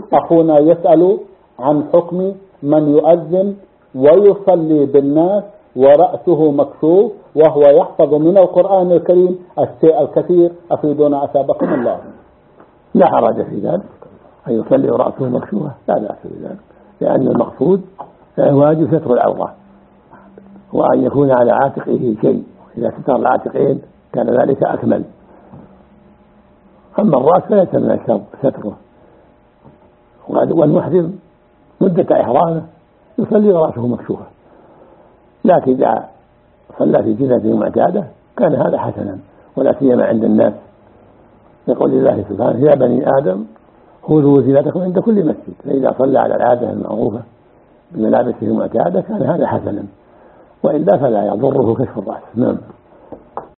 أخونا يسأل عن حكم من يؤذن ويصلي بالناس ورأسه مكشوف وهو يحفظ من القرآن الكريم الشيء الكثير، أفيدونا أثابكم الله. لا حرج في ذلك أن يصلي ورأسه مكشوفة، لا بأس بذلك، لأن المقصود واجب ستر العورة وأن يكون على عاتقه شيء، إذا ستر العاتقين كان ذلك أكمل. أما الرأس فليس من الشرط ستره، والمحرم مدة إحرامه يصلي ورأسه مكشوفة، لكن إذا صلى في زينته معتادة كان هذا حسنا، ولا سيما عند الناس، يقول الله سبحانه يا بني آدم خذوا زينتكم عند كل مسجد، فإذا صلى على العادة المعروفة بملابسه المعتادة كان هذا حسنا، وإلا فلا يضره كشف الرأس. نعم.